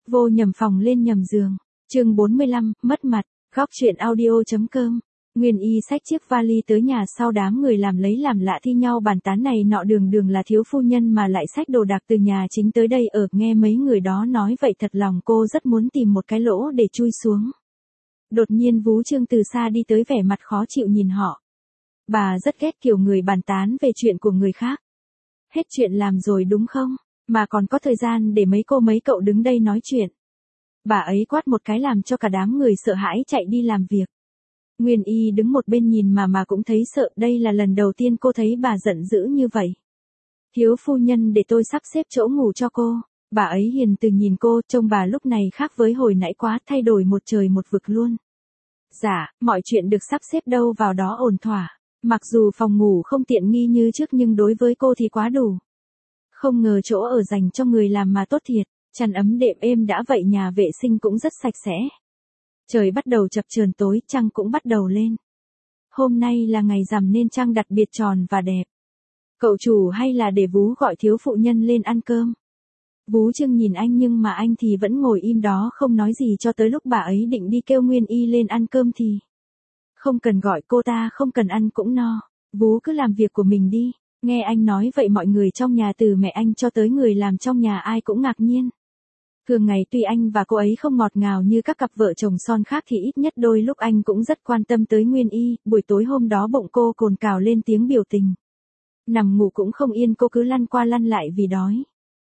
Vô nhầm phòng lên nhầm giường. Chương 45, mất mặt. Góc truyện audio.com. Nguyên Y xách chiếc vali tới nhà sau đám người làm lấy làm lạ thi nhau bàn tán này nọ, đường đường là thiếu phu nhân mà lại xách đồ đạc từ nhà chính tới đây ở. Nghe mấy người đó nói vậy thật lòng cô rất muốn tìm một cái lỗ để chui xuống. Đột nhiên Vú Trương từ xa đi tới, vẻ mặt khó chịu nhìn họ. Bà rất ghét kiểu người bàn tán về chuyện của người khác. Hết chuyện làm rồi đúng không? Mà còn có thời gian để mấy cô mấy cậu đứng đây nói chuyện. Bà ấy quát một cái làm cho cả đám người sợ hãi chạy đi làm việc. Nguyên Y đứng một bên nhìn mà cũng thấy sợ, đây là lần đầu tiên cô thấy bà giận dữ như vậy. Thiếu phu nhân, để tôi sắp xếp chỗ ngủ cho cô. Bà ấy hiền từ nhìn cô, trông bà lúc này khác với hồi nãy quá, thay đổi một trời một vực luôn. Dạ, mọi chuyện được sắp xếp đâu vào đó ổn thỏa. Mặc dù phòng ngủ không tiện nghi như trước nhưng đối với cô thì quá đủ. Không ngờ chỗ ở dành cho người làm mà tốt thiệt, chăn ấm đệm êm đã vậy, nhà vệ sinh cũng rất sạch sẽ. Trời bắt đầu chập chờn tối, trăng cũng bắt đầu lên. Hôm nay là ngày rằm nên trăng đặc biệt tròn và đẹp. Cậu chủ hay là để Vú gọi thiếu phụ nhân lên ăn cơm? Vú Trương nhìn anh nhưng mà anh thì vẫn ngồi im đó không nói gì cho tới lúc bà ấy định đi kêu Nguyên Y lên ăn cơm thì. Không cần gọi cô ta, không cần ăn cũng no. Vú cứ làm việc của mình đi. Nghe anh nói vậy mọi người trong nhà từ mẹ anh cho tới người làm trong nhà ai cũng ngạc nhiên. Thường ngày tuy anh và cô ấy không ngọt ngào như các cặp vợ chồng son khác thì ít nhất đôi lúc anh cũng rất quan tâm tới Nguyên Y. Buổi tối hôm đó bụng cô cồn cào lên tiếng biểu tình. Nằm ngủ cũng không yên, cô cứ lăn qua lăn lại vì đói.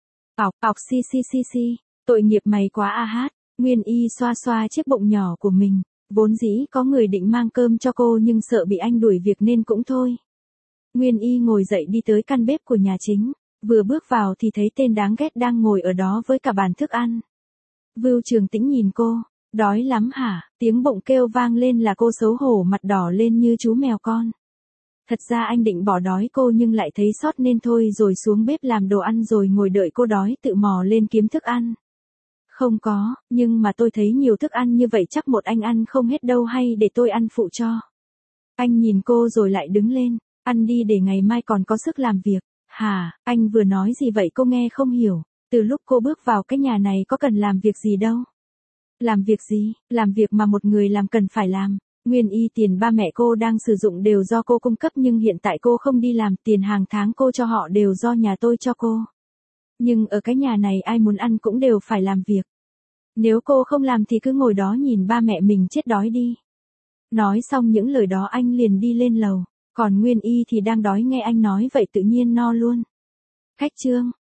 Ọc si, tội nghiệp mày quá a hát. Nguyên Y xoa xoa chiếc bụng nhỏ của mình. Vốn dĩ có người định mang cơm cho cô nhưng sợ bị anh đuổi việc nên cũng thôi. Nguyên Y ngồi dậy đi tới căn bếp của nhà chính. Vừa bước vào thì thấy tên đáng ghét đang ngồi ở đó với cả bàn thức ăn. Vưu Trường Tĩnh nhìn cô, đói lắm hả? Tiếng bụng kêu vang lên là cô xấu hổ mặt đỏ lên như chú mèo con. Thật ra anh định bỏ đói cô nhưng lại thấy sót nên thôi rồi xuống bếp làm đồ ăn rồi ngồi đợi cô đói tự mò lên kiếm thức ăn. Không có, nhưng mà tôi thấy nhiều thức ăn như vậy chắc một anh ăn không hết đâu, hay để tôi ăn phụ cho. Anh nhìn cô rồi lại đứng lên, ăn đi để ngày mai còn có sức làm việc. Hả, anh vừa nói gì vậy? Cô nghe không hiểu. Từ lúc cô bước vào cái nhà này có cần làm việc gì đâu. Làm việc gì? Làm việc mà một người làm cần phải làm. Nguyên Y, tiền ba mẹ cô đang sử dụng đều do cô cung cấp nhưng hiện tại cô không đi làm, tiền hàng tháng cô cho họ đều do nhà tôi cho cô. Nhưng ở cái nhà này ai muốn ăn cũng đều phải làm việc. Nếu cô không làm thì cứ ngồi đó nhìn ba mẹ mình chết đói đi. Nói xong những lời đó anh liền đi lên lầu. Còn Nguyên Y thì đang đói, nghe anh nói vậy tự nhiên no luôn. Khách Trương,